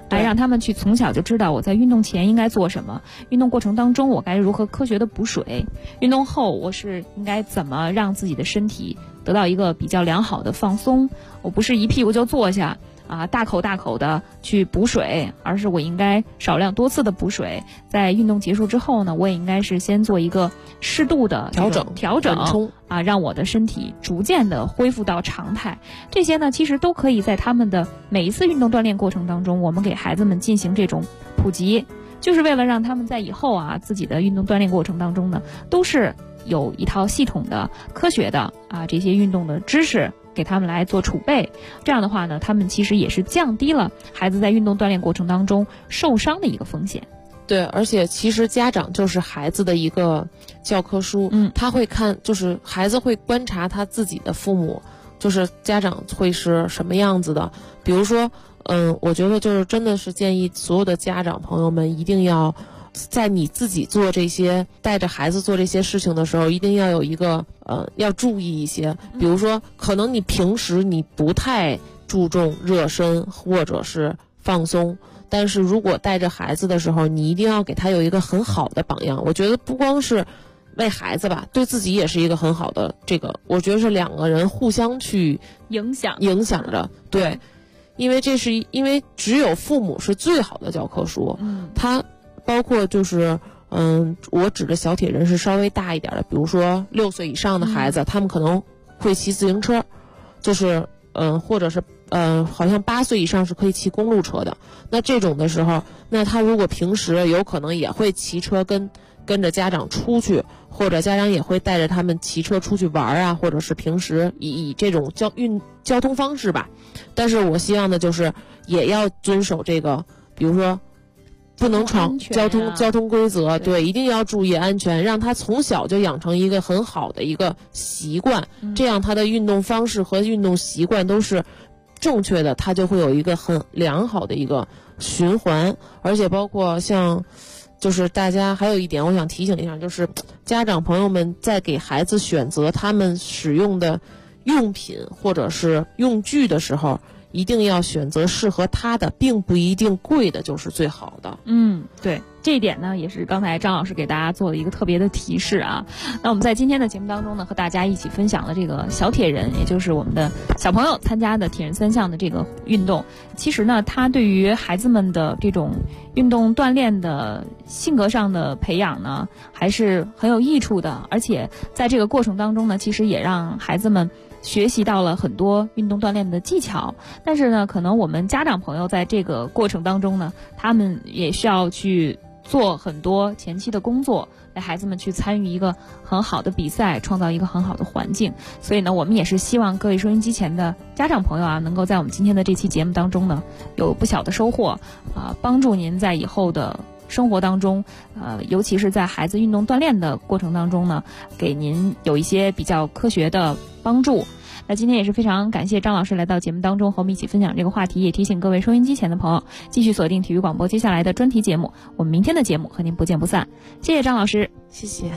来让他们去从小就知道我在运动前应该做什么，运动过程当中我该如何科学的补水，运动后我是应该怎么让自己的身体得到一个比较良好的放松，我不是一屁股就坐下大口大口的去补水，而是我应该少量多次的补水。在运动结束之后呢，我也应该是先做一个适度的调整让我的身体逐渐的恢复到常态。这些呢，其实都可以在他们的每一次运动锻炼过程当中，我们给孩子们进行这种普及，就是为了让他们在以后自己的运动锻炼过程当中呢，都是有一套系统的、科学的这些运动的知识。给他们来做储备，这样的话呢，他们其实也是降低了孩子在运动锻炼过程当中受伤的一个风险。 对，而且其实家长就是孩子的一个教科书，他会看，就是孩子会观察他自己的父母，就是家长会是什么样子的。比如说，我觉得就是真的是建议所有的家长朋友们一定要。在你自己做这些带着孩子做这些事情的时候，一定要有一个要注意一些，比如说可能你平时你不太注重热身或者是放松，但是如果带着孩子的时候，你一定要给他有一个很好的榜样。我觉得不光是为孩子吧，对自己也是一个很好的这个，我觉得是两个人互相去影响着，对，因为只有父母是最好的教科书，他。包括就是我指的小铁人是稍微大一点的，比如说6岁以上的孩子，他们可能会骑自行车，就是或者是好像8岁以上是可以骑公路车的。那这种的时候，那他如果平时有可能也会骑车跟着家长出去，或者家长也会带着他们骑车出去玩或者是平时以这种交通方式吧。但是我希望的就是也要遵守这个，比如说。不能闯交通规则，对，一定要注意安全，让他从小就养成一个很好的一个习惯，这样他的运动方式和运动习惯都是正确的，他就会有一个很良好的一个循环。而且包括像就是大家还有一点我想提醒一下，就是家长朋友们在给孩子选择他们使用的用品或者是用具的时候，一定要选择适合他的，并不一定贵的就是最好的。 对，这一点呢也是刚才张老师给大家做了一个特别的提示那我们在今天的节目当中呢，和大家一起分享了这个小铁人，也就是我们的小朋友参加的铁人3项的这个运动。其实呢，它对于孩子们的这种运动锻炼的性格上的培养呢，还是很有益处的。而且在这个过程当中呢，其实也让孩子们学习到了很多运动锻炼的技巧。但是呢，可能我们家长朋友在这个过程当中呢，他们也需要去做很多前期的工作，带孩子们去参与一个很好的比赛，创造一个很好的环境。所以呢，我们也是希望各位收音机前的家长朋友能够在我们今天的这期节目当中呢，有不小的收获帮助您在以后的生活当中尤其是在孩子运动锻炼的过程当中呢，给您有一些比较科学的帮助。那今天也是非常感谢张老师来到节目当中和我们一起分享这个话题，也提醒各位收音机前的朋友继续锁定体育广播接下来的专题节目，我们明天的节目和您不见不散。谢谢张老师。 谢谢。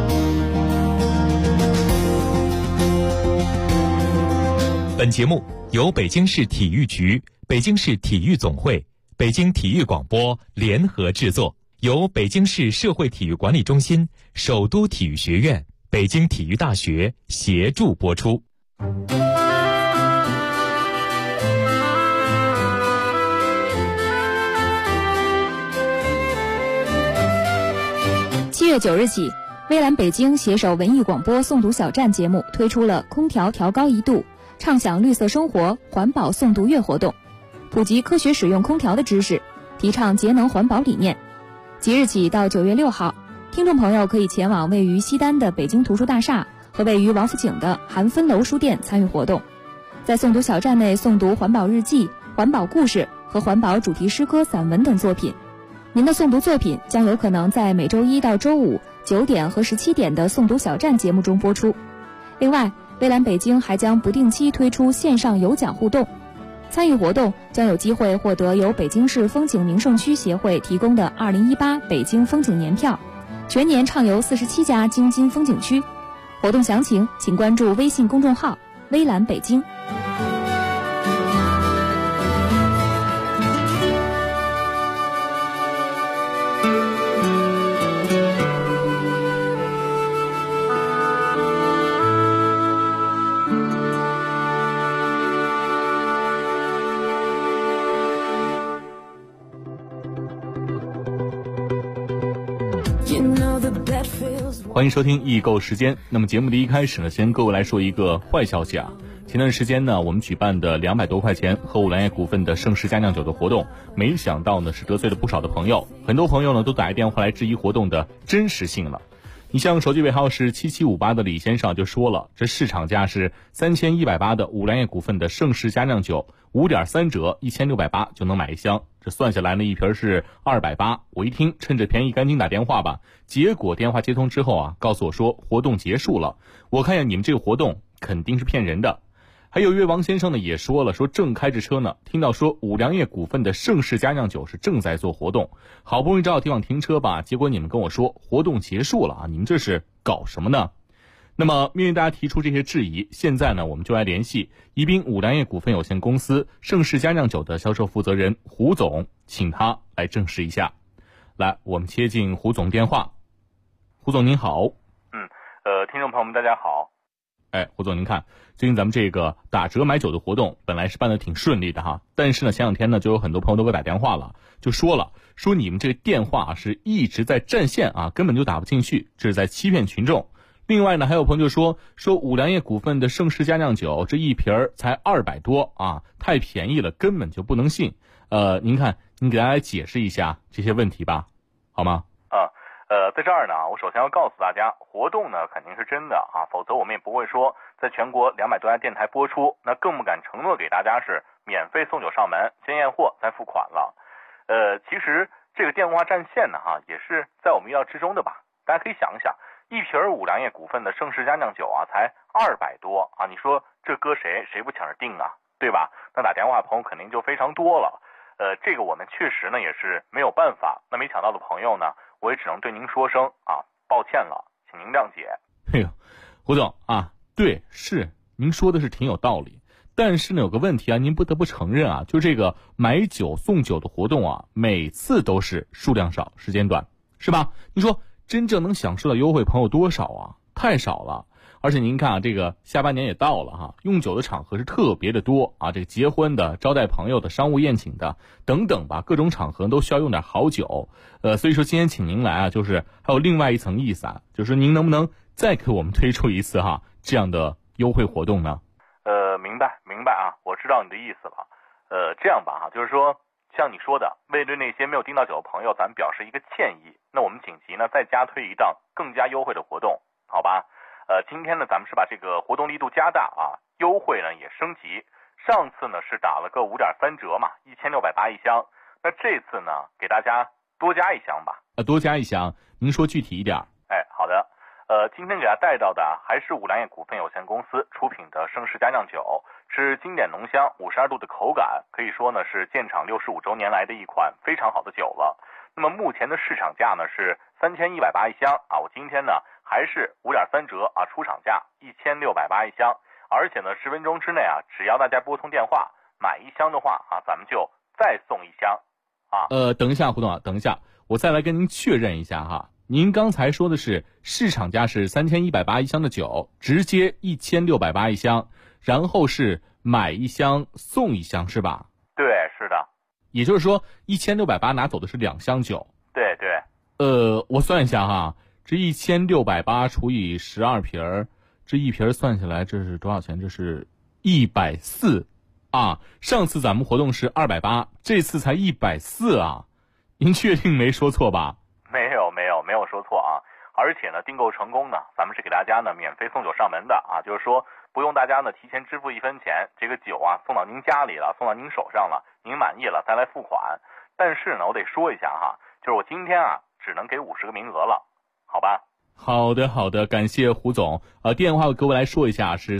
本节目由北京市体育局、北京市体育总会、北京体育广播联合制作，由北京市社会体育管理中心、首都体育学院、北京体育大学协助播出。 7月9日起，微蓝北京携手文艺广播诵读小站节目推出了空调调高1度，畅享绿色生活环保诵读月活动，普及科学使用空调的知识，提倡节能环保理念。即日起到9月6号，听众朋友可以前往位于西单的北京图书大厦和位于王府井的韩芬楼书店参与活动，在诵读小站内诵读环保日记、环保故事和环保主题诗歌、散文等作品。您的诵读作品将有可能在每周一到周五9点和17点的诵读小站节目中播出。另外，微蓝北京还将不定期推出线上有奖互动，参与活动将有机会获得由北京市风景名胜区协会提供的2018北京风景年票，全年畅游47家京津风景区。活动详情请关注微信公众号微蓝北京。 欢迎收听易购时间。那么节目的一开始呢，先跟各位来说一个坏消息啊。前段时间呢，我们举办的200多块钱喝五粮液股份的盛世佳酿酒的活动，没想到呢是得罪了不少的朋友，很多朋友呢都打电话来质疑活动的真实性了。你像手机尾号是7758的李先生就说了，这市场价是3180的五粮液股份的盛世佳酿酒，5.3折1680就能买一箱，这算下来呢一瓶是280。我一听趁着便宜赶紧打电话吧，结果电话接通之后啊，告诉我说活动结束了。我看见你们这个活动肯定是骗人的。还有一位王先生呢也说了，说正开着车呢，听到说五粮液股份的盛世佳酿酒是正在做活动，好不容易找到地方停车吧，结果你们跟我说活动结束了啊，你们这是搞什么呢？那么面对大家提出这些质疑，现在呢我们就来联系宜宾五粮液股份有限公司盛世佳酿酒的销售负责人胡总，请他来证实一下。来，我们接进胡总电话。胡总您好。 听众朋友们大家好。 胡总您看，最近咱们这个打折买酒的活动本来是办得挺顺利的哈，但是呢前两天呢就有很多朋友都给我打电话了，就说你们这个电话是一直在占线啊，根本就打不进去，这是在欺骗群众。另外呢还有朋友就说五粮液股份的盛世佳酿酒这一瓶才200多啊，太便宜了，根本就不能信。您看您给大家解释一下这些问题吧，好吗？ 在这儿呢，我首先要告诉大家，活动呢肯定是真的啊，否则我们也不会说在全国200多家电台播出，那更不敢承诺给大家是免费送酒上门，先验货再付款了。其实这个电话占线呢也是在我们意料之中的吧。大家可以想一想，一瓶五粮液股份的盛世佳酿酒啊，才200多啊，你说这搁谁不抢着订啊，对吧？那打电话朋友肯定就非常多了。这个我们确实呢也是没有办法，那没抢到的朋友呢，我也只能对您说声抱歉了，请您谅解。 胡总啊，对，是您说的是挺有道理，但是呢有个问题啊，您不得不承认啊，就这个买酒送酒的活动啊，每次都是数量少时间短，是吧？你说真正能享受到优惠朋友多少啊？太少了。而且您看啊，这个下半年也到了哈，用酒的场合是特别的多啊，这个结婚的、招待朋友的、商务宴请的等等吧，各种场合都需要用点好酒。所以说今天请您来啊，就是还有另外一层意思啊，就是您能不能再给我们推出一次这样的优惠活动呢？ 明白啊，我知道你的意思了。这样吧就是说像你说的，为对那些没有订到酒的朋友咱们表示一个歉意，那我们紧急呢再加推一档更加优惠的活动，好吧？今天呢咱们是把这个活动力度加大啊，优惠呢也升级。上次呢是打了个5.3折嘛，1680一箱，那这次呢给大家多加一箱吧。 多加一箱，您说具体一点。 好的。今天给大家带到的还是五粮液股份有限公司出品的盛世佳酿酒，是经典浓香，52度的口感，可以说呢是建厂65周年来的一款非常好的酒了。那么目前的市场价呢是3180一箱啊，我今天呢还是5.3折啊，出厂价1680一箱而且呢10分钟之内啊，只要大家拨通电话买1箱的话啊，咱们就再送1箱啊。 等一下胡总啊，等一下，我再来跟您确认一下哈。您刚才说的是市场价是3180一箱的酒，直接1680一箱，然后是买1箱送1箱是吧？ 对，是的。 也就是说1680拿走的是2箱酒。 对对。 我算一下哈，这1680除以12瓶儿，这一瓶算下来这是多少钱？这是140啊。上次咱们活动是280，这次才140啊。您确定没说错吧？ 没有说错啊。而且呢，订购成功呢，咱们是给大家呢免费送酒上门的啊，就是说不用大家呢提前支付1分钱，这个酒啊送到您家里了，送到您手上了，您满意了再来付款。但是呢，我得说一下哈，就是我今天啊只能给50个名额了，好吧？ 好的，感谢胡总。电话各位来说一下是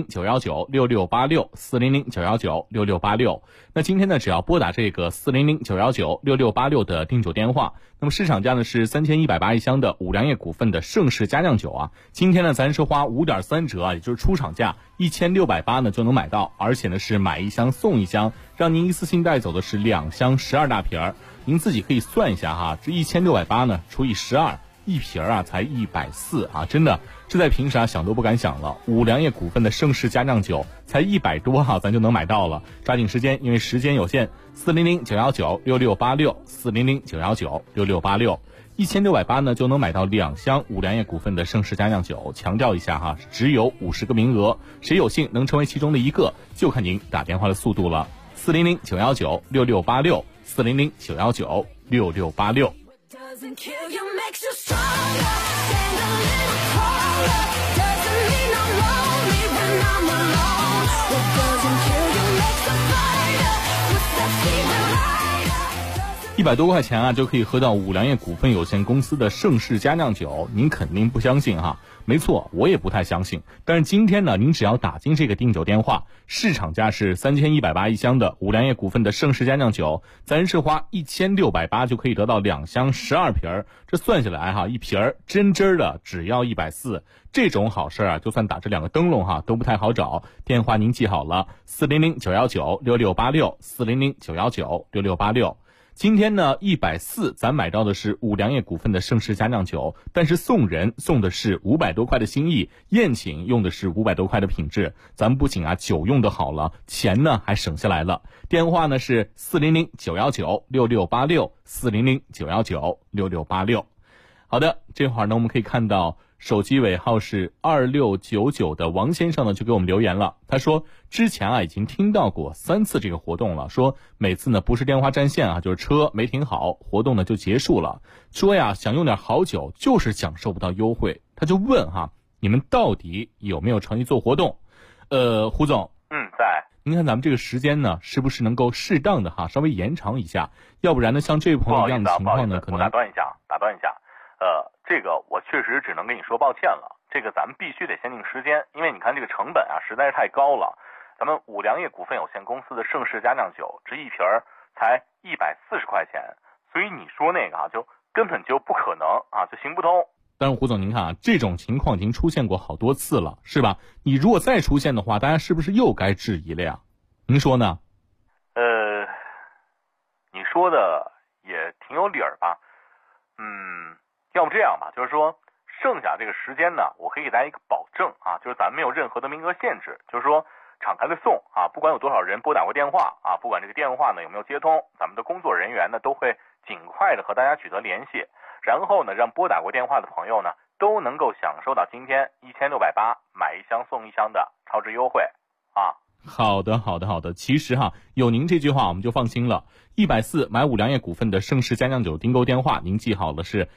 400-919-6686，400-919-6686。那今天呢，只要拨打这个400-919-6686的订酒电话，那么市场价呢是3180一箱的五粮液股份的盛世佳酿酒啊。今天呢，咱是花5.3折啊，也就是出厂价1680呢就能买到，而且呢是买1箱送1箱，让您一次性带走的是2箱12大瓶儿。您自己可以算一下哈，这1680呢除以12。一瓶啊才140啊，真的这在平时啊想都不敢想了。五粮液股份的盛世佳酿酒才100多哈，咱就能买到了，抓紧时间，因为时间有限。400-919-6686，400-919-6686，1680呢就能买到2箱五粮液股份的盛世佳酿酒。强调一下哈，只有50个名额，谁有幸能成为其中的一个，就看您打电话的速度了。400-919-6686，400-919-6686。 Doesn't kill you, makes you stronger. Stand a little taller. Doesn't mean I'm lonely when I'm alone. What doesn't kill you makes a fighter. What's that feeling like? 100多块钱啊，就可以喝到五粮液股份有限公司的盛世佳酿酒，您肯定不相信哈。没错，我也不太相信。但是今天呢，您只要打进这个订酒电话，市场价是3180一箱的五粮液股份的盛世佳酿酒，咱是花1680就可以得到2箱12瓶，这算下来哈，一瓶真的只要140。这种好事啊，就算打这2个灯笼哈，都不太好找。电话您记好了，400-919-6686，400-919-6686。今天呢140咱买到的是五粮液股份的盛世佳酿酒，但是送人送的是500多块的心意，宴请用的是500多块的品质。咱们不仅啊酒用的好了，钱呢还省下来了。电话呢是400-919-6686，400-919-6686。好的，这会儿呢我们可以看到手机尾号是2699的王先生呢就给我们留言了，他说之前啊已经听到过3次这个活动了，说每次呢不是电话占线啊，就是车没停好，活动呢就结束了，说呀想用点好酒就是享受不到优惠，他就问哈，你们到底有没有诚意做活动？胡总， 在。 您看咱们这个时间呢是不是能够适当的哈稍微延长一下，要不然呢像这位朋友一样的情况呢可能。 我打断一下，这个我确实只能跟你说抱歉了，这个咱们必须得限定时间，因为你看这个成本啊实在是太高了。咱们五粮液股份有限公司的盛世佳酿酒，这一瓶才140块钱，所以你说那个啊就根本就不可能啊，就行不通。 但是胡总您看啊，这种情况已经出现过好多次了，是吧？你如果再出现的话，大家是不是又该质疑了呀？您说呢？ 你说的也挺有理儿吧。要不这样吧，就是说剩下这个时间呢，我可以给大家一个保证啊，就是咱没有任何的名额限制，就是说敞开的送啊，不管有多少人拨打过电话啊，不管这个电话呢有没有接通，咱们的工作人员呢都会尽快的和大家取得联系，然后呢让拨打过电话的朋友呢都能够享受到今天1680买1箱送1箱的超值优惠啊。 好的，其实哈有您这句话我们就放心了。140买五粮液股份的盛世佳酿酒订购电话您记好了是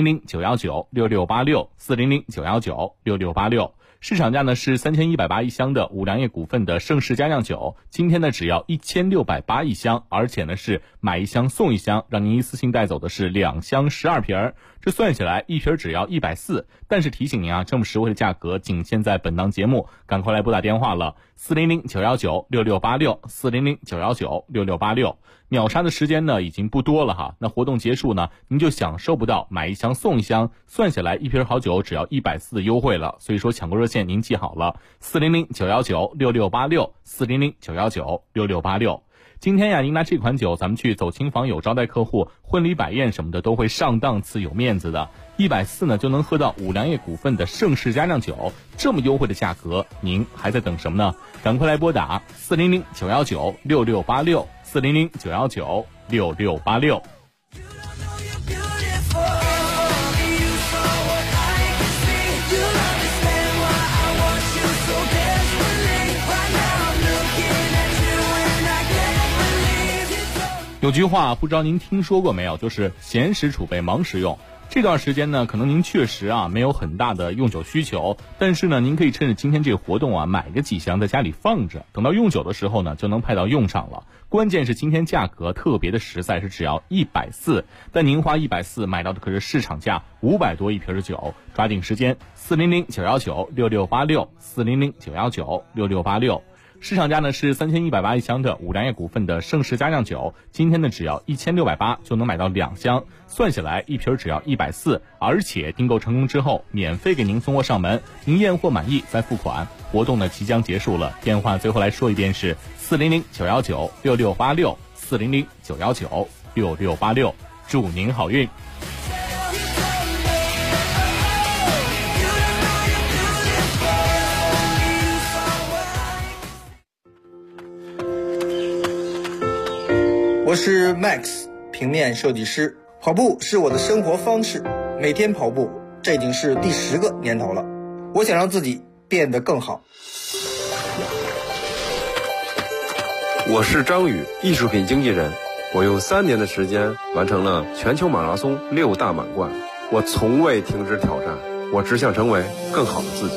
400-919-6686，400-919-6686。市场价呢是3180一箱的五粮液股份的盛世佳酿酒，今天呢只要1680一箱，而且呢是买1箱送1箱，让您一次性带走的是2箱12瓶。 这算起来一瓶只要140。但是提醒您啊，这么实惠的价格仅限在本档节目，赶快来拨打电话了，400-919-6686，400-919-6686。秒杀的时间呢已经不多了哈，那活动结束呢，您就享受不到买一箱送一箱，算下来一瓶好酒只要140的优惠了。所以说抢购热线您记好了，400-919-6686，400-919-6686。今天呀，您拿这款酒，咱们去走亲访友、招待客户、婚礼摆宴什么的，都会上档次、有面子的。140呢，就能喝到五粮液股份的盛世佳酿酒，这么优惠的价格，您还在等什么呢？赶快来拨打400-919-6686，400-919-6686。有句话不知道您听说过没有，就是闲时储备忙时用。这段时间呢，可能您确实没有很大的用酒需求，但是呢，您可以趁着今天这个活动买个几箱在家里放着，等到用酒的时候呢，就能派到用场了。关键是今天价格特别的实在，是只要140，但您花140买到的可是市场价500多一瓶的酒，抓紧时间，400-919-6686，400-919-6686。市场价呢是3180一箱的五粮液股份的盛世佳酿酒，今天呢只要1680就能买到2箱，算下来一瓶只要140，而且订购成功之后免费给您送货上门，您验货满意再付款。活动呢即将结束了，电话最后来说一遍是400-919-6686，400-919-6686，祝您好运。 我是 Max， 平面设计师。跑步是我的生活方式，每天跑步，这已经是第10个年头了。我想让自己变得更好。 我是张宇，艺术品经纪人。我用3年的时间完成了全球马拉松6大满贯。我从未停止挑战，我只想成为更好的自己。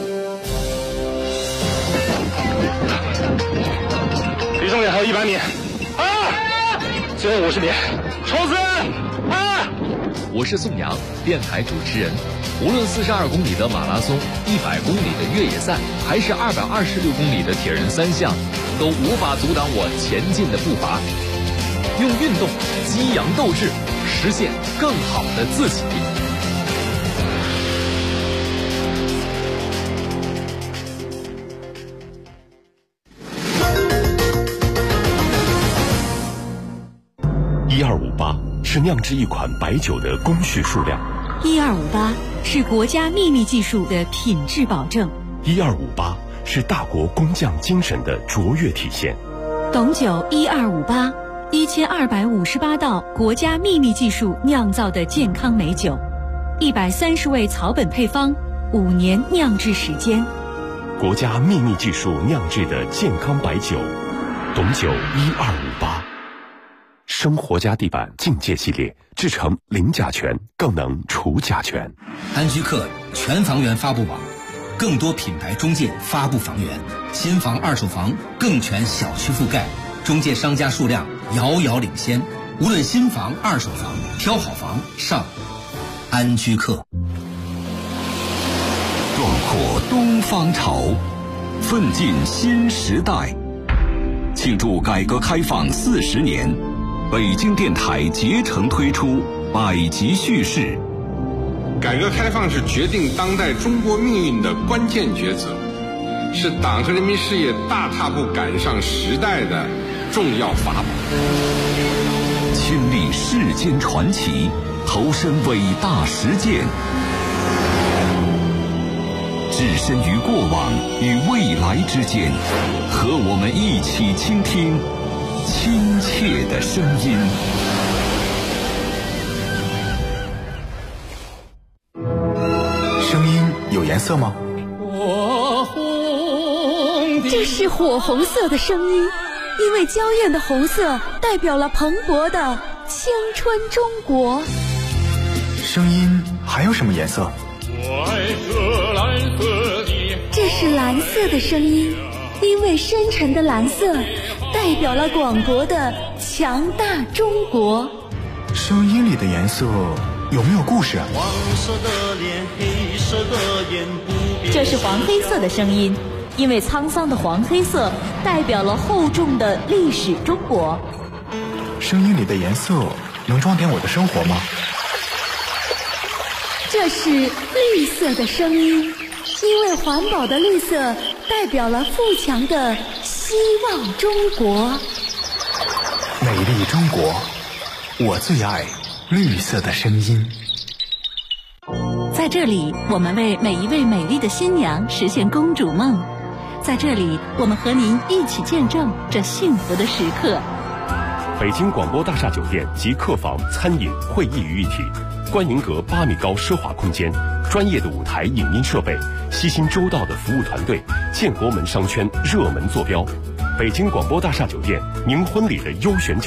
离终点还有100米。最后50米，冲刺！ 我是宋阳，电台主持人。无论42公里的马拉松、100公里的越野赛，还是226公里的铁人3项，都无法阻挡我前进的步伐。用运动激扬斗志，实现更好的自己。 1258是酿制一款白酒的工序数量 ，1258是国家秘密技术的品质保证 ，1258是大国工匠精神的卓越体现。 董酒1258，1258道国家秘密技术酿造的健康美酒，130味草本配方，5年酿制时间。 国家秘密技术酿制的健康白酒，董酒1258。生活家地板境界系列制成零甲醛，更能除甲醛。 安居客全房源发布网，更多品牌中介发布房源，新房二手房更全小区覆盖，中介商家数量遥遥领先。无论新房二手房，挑好房上安居客。 壮阔东方潮，奋进新时代。庆祝改革开放40年，北京电台竭诚推出百集叙事。 改革开放是决定当代中国命运的关键抉择，是党和人民事业大踏步赶上时代的重要法宝。 亲历世间传奇，投身伟大实践，置身于过往与未来之间，和我们一起倾听亲切的声音。 声音有颜色吗？ 这是火红色的声音，因为娇艳的红色代表了蓬勃的青春中国。 声音还有什么颜色？ 这是蓝色的声音，因为深沉的蓝色代表了广博的强大中国。 声音里的颜色有没有故事？ 黄色的脸，黑色的眼，不变。 这是黄黑色的声音，因为沧桑的黄黑色代表了厚重的历史中国。 声音里的颜色能装点我的生活吗？ 这是绿色的声音，因为环保的绿色代表了富强的希望中国。 美丽中国，我最爱绿色的声音。 在这里，我们为每一位美丽的新娘实现公主梦。在这里，我们和您一起见证这幸福的时刻。 北京广播大厦酒店集客房、餐饮、会议于一体，观迎阁8米高奢华空间，专业的舞台影音设备，悉心周到的服务团队，建国门商圈热门坐标。北京广播大厦酒店，您婚礼的优选